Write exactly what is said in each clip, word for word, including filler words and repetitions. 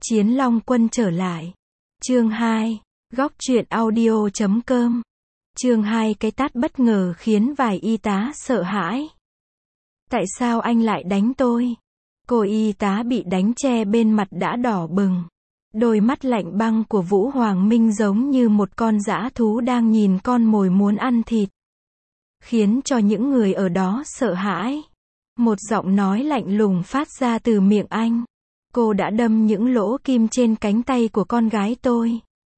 Chiến Long Quân trở lại. Chương hai. Góc truyện audio chấm com. Chương hai. Cái tát bất ngờ khiến vài y tá sợ hãi. Tại sao anh lại đánh tôi? Cô y tá bị đánh che bên mặt đã đỏ bừng. Đôi mắt lạnh băng của Vũ Hoàng Minh giống như một con dã thú đang nhìn con mồi muốn ăn thịt. Khiến cho những người ở đó sợ hãi. Một giọng nói lạnh lùng phát ra từ miệng anh. Cô đã đâm những lỗ kim trên cánh tay của con gái tôi.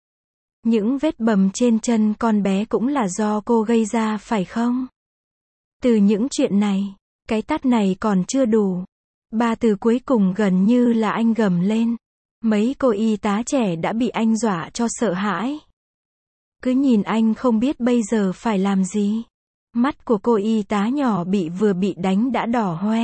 Những vết bầm trên chân con bé cũng là do cô gây ra phải không? Từ những chuyện này, cái tát này còn chưa đủ. Ba từ cuối cùng gần như là anh gầm lên. Mấy cô y tá trẻ đã bị anh dọa cho sợ hãi. Cứ nhìn anh không biết bây giờ phải làm gì. Mắt của cô y tá nhỏ bị vừa bị đánh đã đỏ hoe.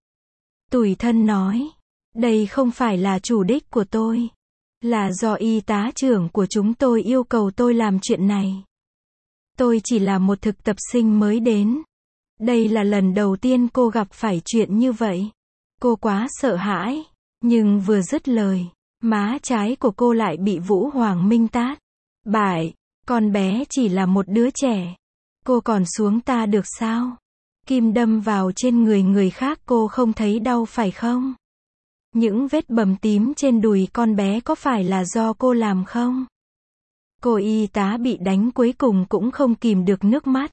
Tủi thân nói. Đây không phải là chủ đích của tôi. Là do y tá trưởng của chúng tôi yêu cầu tôi làm chuyện này. Tôi chỉ là một thực tập sinh mới đến. Đây là lần đầu tiên cô gặp phải chuyện như vậy. Cô quá sợ hãi. Nhưng vừa dứt lời, má trái của cô lại bị Vũ Hoàng Minh tát. Bại, con bé chỉ là một đứa trẻ. Cô còn xuống ta được sao? Kim đâm vào trên người người khác cô không thấy đau phải không? Những vết bầm tím trên đùi con bé có phải là do cô làm không? Cô y tá bị đánh cuối cùng cũng không kìm được nước mắt.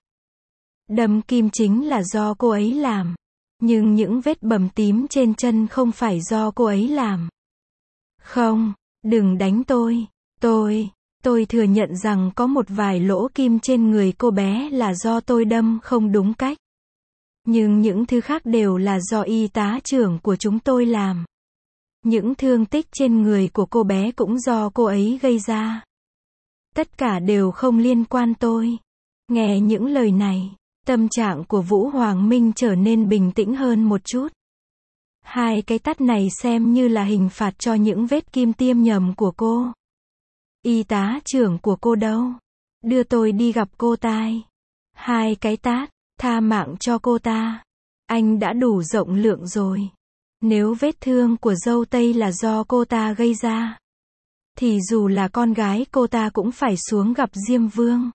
Đâm kim chính là do cô ấy làm. Nhưng những vết bầm tím trên chân không phải do cô ấy làm. Không, đừng đánh tôi. Tôi, tôi thừa nhận rằng có một vài lỗ kim trên người cô bé là do tôi đâm không đúng cách. Nhưng những thứ khác đều là do y tá trưởng của chúng tôi làm. Những thương tích trên người của cô bé cũng do cô ấy gây ra. Tất cả đều không liên quan tôi. Nghe những lời này, tâm trạng của Vũ Hoàng Minh trở nên bình tĩnh hơn một chút. Hai cái tát này xem như là hình phạt cho những vết kim tiêm nhầm của cô. Y tá trưởng của cô đâu? Đưa tôi đi gặp cô tai. Hai cái tát, tha mạng cho cô ta. Anh đã đủ rộng lượng rồi. Nếu vết thương của dâu tây là do cô ta gây ra, thì dù là con gái cô ta cũng phải xuống gặp Diêm Vương.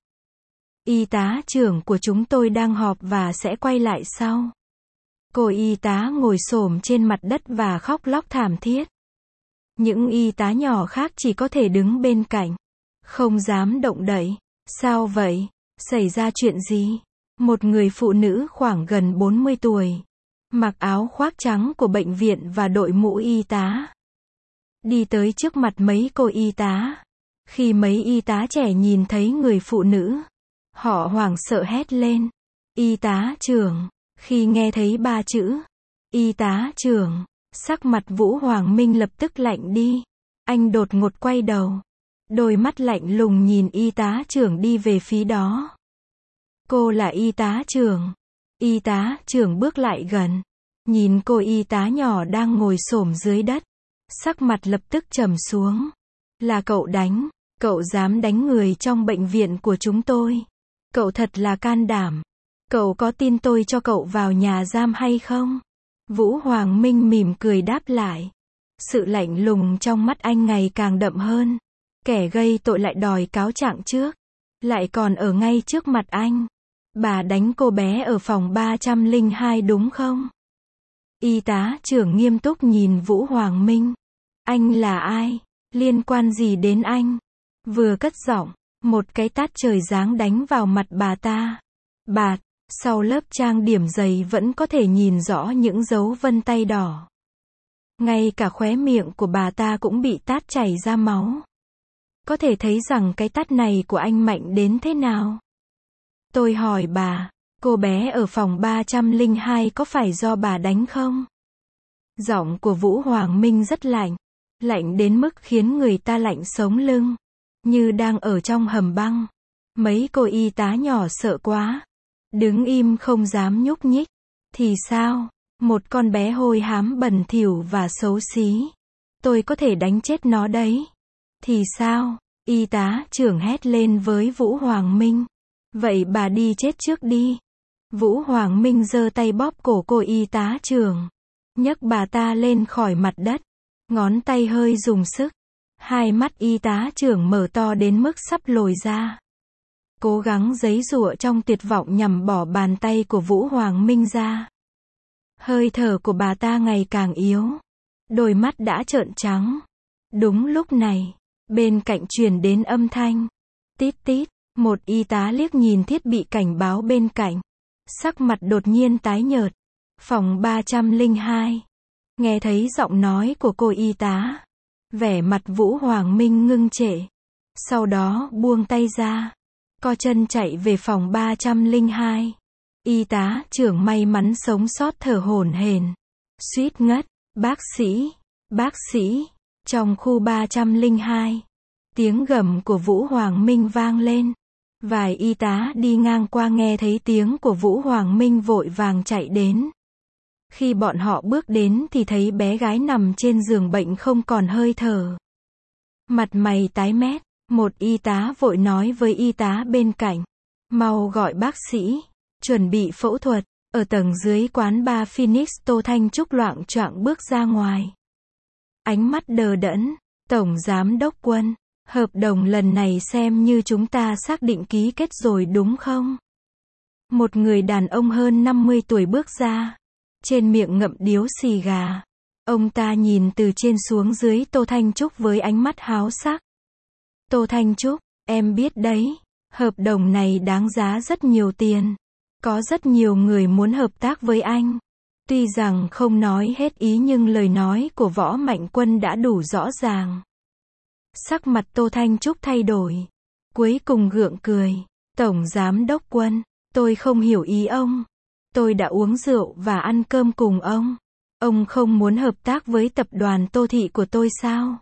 Y tá trưởng của chúng tôi đang họp và sẽ quay lại sau. Cô y tá ngồi xổm trên mặt đất và khóc lóc thảm thiết. Những y tá nhỏ khác chỉ có thể đứng bên cạnh, không dám động đậy. Sao vậy? Xảy ra chuyện gì? Một người phụ nữ khoảng gần bốn mươi tuổi, mặc áo khoác trắng của bệnh viện và đội mũ y tá, đi tới trước mặt mấy cô y tá. Khi mấy y tá trẻ nhìn thấy người phụ nữ, họ hoảng sợ hét lên. Y tá trưởng. Khi nghe thấy ba chữ y tá trưởng, sắc mặt Vũ Hoàng Minh lập tức lạnh đi. Anh đột ngột quay đầu, đôi mắt lạnh lùng nhìn y tá trưởng đi về phía đó. Cô là y tá trưởng. Y tá trưởng bước lại gần, nhìn cô y tá nhỏ đang ngồi xổm dưới đất, sắc mặt lập tức trầm xuống. Là cậu đánh, cậu dám đánh người trong bệnh viện của chúng tôi. Cậu thật là can đảm. Cậu có tin tôi cho cậu vào nhà giam hay không? Vũ Hoàng Minh mỉm cười đáp lại. Sự lạnh lùng trong mắt anh ngày càng đậm hơn. Kẻ gây tội lại đòi cáo trạng trước, lại còn ở ngay trước mặt anh. Bà đánh cô bé ở phòng ba trăm lẻ hai đúng không? Y tá trưởng nghiêm túc nhìn Vũ Hoàng Minh. Anh là ai? Liên quan gì đến anh? Vừa cất giọng, một cái tát trời giáng đánh vào mặt bà ta. Bạt, sau lớp trang điểm dày vẫn có thể nhìn rõ những dấu vân tay đỏ. Ngay cả khóe miệng của bà ta cũng bị tát chảy ra máu. Có thể thấy rằng cái tát này của anh mạnh đến thế nào. Tôi hỏi bà, cô bé ở phòng ba trăm lẻ hai có phải do bà đánh không? Giọng của Vũ Hoàng Minh rất lạnh. Lạnh đến mức khiến người ta lạnh sống lưng. Như đang ở trong hầm băng. Mấy cô y tá nhỏ sợ quá. Đứng im không dám nhúc nhích. Thì sao? Một con bé hôi hám bẩn thỉu và xấu xí. Tôi có thể đánh chết nó đấy. Thì sao? Y tá trưởng hét lên với Vũ Hoàng Minh. Vậy bà đi chết trước đi. Vũ Hoàng Minh giơ tay bóp cổ cô y tá trưởng, nhấc bà ta lên khỏi mặt đất. Ngón tay hơi dùng sức. Hai mắt y tá trưởng mở to đến mức sắp lồi ra. Cố gắng giãy giụa trong tuyệt vọng nhằm bỏ bàn tay của Vũ Hoàng Minh ra. Hơi thở của bà ta ngày càng yếu. Đôi mắt đã trợn trắng. Đúng lúc này, bên cạnh truyền đến âm thanh. Tít tít, một y tá liếc nhìn thiết bị cảnh báo bên cạnh. Sắc mặt đột nhiên tái nhợt. Phòng ba trăm lẻ hai. Nghe thấy giọng nói của cô y tá. Vẻ mặt Vũ Hoàng Minh ngưng trệ. Sau đó buông tay ra. Co chân chạy về phòng ba trăm lẻ hai. Y tá trưởng may mắn sống sót thở hổn hển. Suýt ngất. Bác sĩ, bác sĩ. Trong khu ba trăm lẻ hai. Tiếng gầm của Vũ Hoàng Minh vang lên. Vài y tá đi ngang qua nghe thấy tiếng của Vũ Hoàng Minh vội vàng chạy đến. Khi bọn họ bước đến thì thấy bé gái nằm trên giường bệnh không còn hơi thở. Mặt mày tái mét, một y tá vội nói với y tá bên cạnh. Mau gọi bác sĩ, chuẩn bị phẫu thuật. Ở tầng dưới quán bar Phoenix, Tô Thanh Trúc loạng choạng bước ra ngoài. Ánh mắt đờ đẫn, Tổng Giám Đốc Quân, hợp đồng lần này xem như chúng ta xác định ký kết rồi đúng không? Một người đàn ông hơn năm mươi tuổi bước ra. Trên miệng ngậm điếu xì gà. Ông ta nhìn từ trên xuống dưới Tô Thanh Trúc với ánh mắt háo sắc. Tô Thanh Trúc, em biết đấy, hợp đồng này đáng giá rất nhiều tiền. Có rất nhiều người muốn hợp tác với anh. Tuy rằng không nói hết ý nhưng lời nói của Võ Mạnh Quân đã đủ rõ ràng. Sắc mặt Tô Thanh Trúc thay đổi. Cuối cùng gượng cười. Tổng Giám Đốc Quân, tôi không hiểu ý ông. Tôi đã uống rượu và ăn cơm cùng ông. Ông không muốn hợp tác với tập đoàn Tô Thị của tôi sao?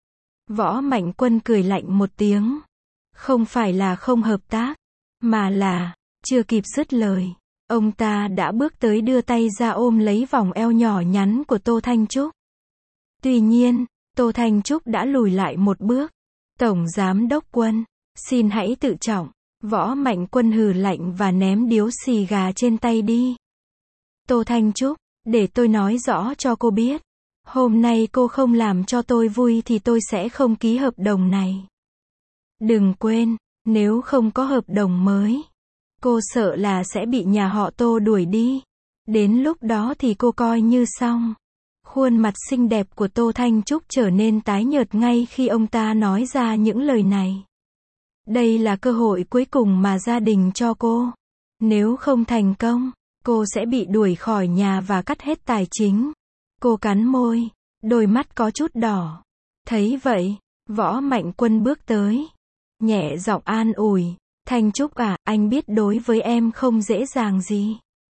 Võ Mạnh Quân cười lạnh một tiếng. Không phải là không hợp tác, mà là, chưa kịp dứt lời. Ông ta đã bước tới đưa tay ra ôm lấy vòng eo nhỏ nhắn của Tô Thanh Trúc. Tuy nhiên, Tô Thanh Trúc đã lùi lại một bước. Tổng Giám Đốc Quân, xin hãy tự trọng. Võ Mạnh Quân hừ lạnh và ném điếu xì gà trên tay đi. Tô Thanh Trúc, để tôi nói rõ cho cô biết. Hôm nay cô không làm cho tôi vui thì tôi sẽ không ký hợp đồng này. Đừng quên, nếu không có hợp đồng mới, cô sợ là sẽ bị nhà họ Tô đuổi đi. Đến lúc đó thì cô coi như xong. Khuôn mặt xinh đẹp của Tô Thanh Trúc trở nên tái nhợt ngay khi ông ta nói ra những lời này. Đây là cơ hội cuối cùng mà gia đình cho cô. Nếu không thành công, cô sẽ bị đuổi khỏi nhà và cắt hết tài chính. Cô cắn môi, đôi mắt có chút đỏ. Thấy vậy, Võ Mạnh Quân bước tới. Nhẹ giọng an ủi. Thanh Trúc à, anh biết đối với em không dễ dàng gì.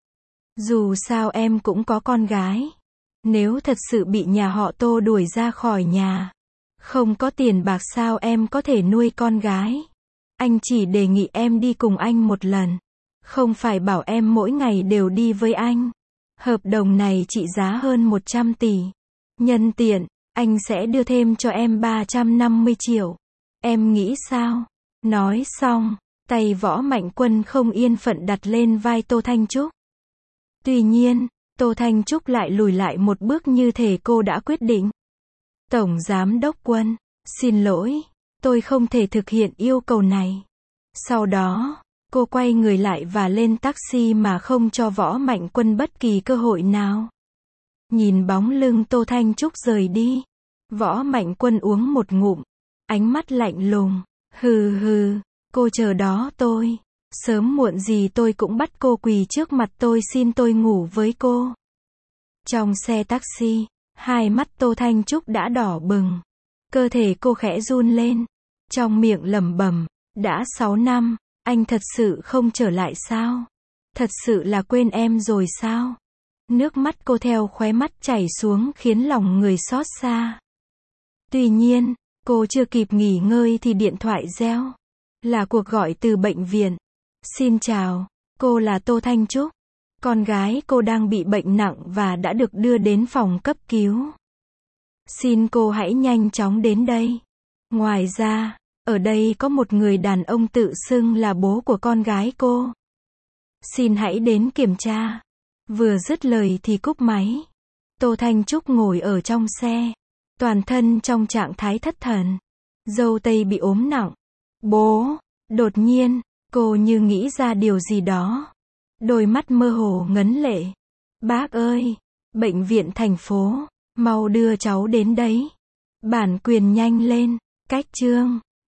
Dù sao em cũng có con gái. Nếu thật sự bị nhà họ Tô đuổi ra khỏi nhà, không có tiền bạc sao em có thể nuôi con gái. Anh chỉ đề nghị em đi cùng anh một lần. Không phải bảo em mỗi ngày đều đi với anh. Hợp đồng này trị giá hơn một trăm tỷ. Nhân tiện, anh sẽ đưa thêm cho em ba trăm năm mươi triệu. Em nghĩ sao? Nói xong, tay Võ Mạnh Quân không yên phận đặt lên vai Tô Thanh Trúc. Tuy nhiên, Tô Thanh Trúc lại lùi lại một bước như thể cô đã quyết định. Tổng Giám Đốc Quân, xin lỗi, tôi không thể thực hiện yêu cầu này. Sau đó, cô quay người lại và lên taxi mà không cho Võ Mạnh Quân bất kỳ cơ hội nào. Nhìn bóng lưng Tô Thanh Trúc rời đi, Võ Mạnh Quân uống một ngụm, ánh mắt lạnh lùng. Hừ hừ, cô chờ đó tôi. Sớm muộn gì tôi cũng bắt cô quỳ trước mặt tôi xin tôi ngủ với cô. Trong xe taxi, hai mắt Tô Thanh Trúc đã đỏ bừng. Cơ thể cô khẽ run lên. Trong miệng lẩm bẩm, đã sáu năm, anh thật sự không trở lại sao? Thật sự là quên em rồi sao? Nước mắt cô theo khóe mắt chảy xuống khiến lòng người xót xa. Tuy nhiên, cô chưa kịp nghỉ ngơi thì điện thoại reo. Là cuộc gọi từ bệnh viện. Xin chào, cô là Tô Thanh Trúc. Con gái cô đang bị bệnh nặng và đã được đưa đến phòng cấp cứu. Xin cô hãy nhanh chóng đến đây. Ngoài ra, ở đây có một người đàn ông tự xưng là bố của con gái cô. Xin hãy đến kiểm tra. Vừa dứt lời thì cúp máy. Tô Thanh Trúc ngồi ở trong xe. toàn thân trong trạng thái thất thần. Dâu tây bị ốm nặng. Bố, đột nhiên, cô như nghĩ ra điều gì đó. Đôi mắt mơ hồ ngấn lệ. Bác ơi, bệnh viện thành phố, mau đưa cháu đến đấy. Bản quyền nhanh lên, cách chương.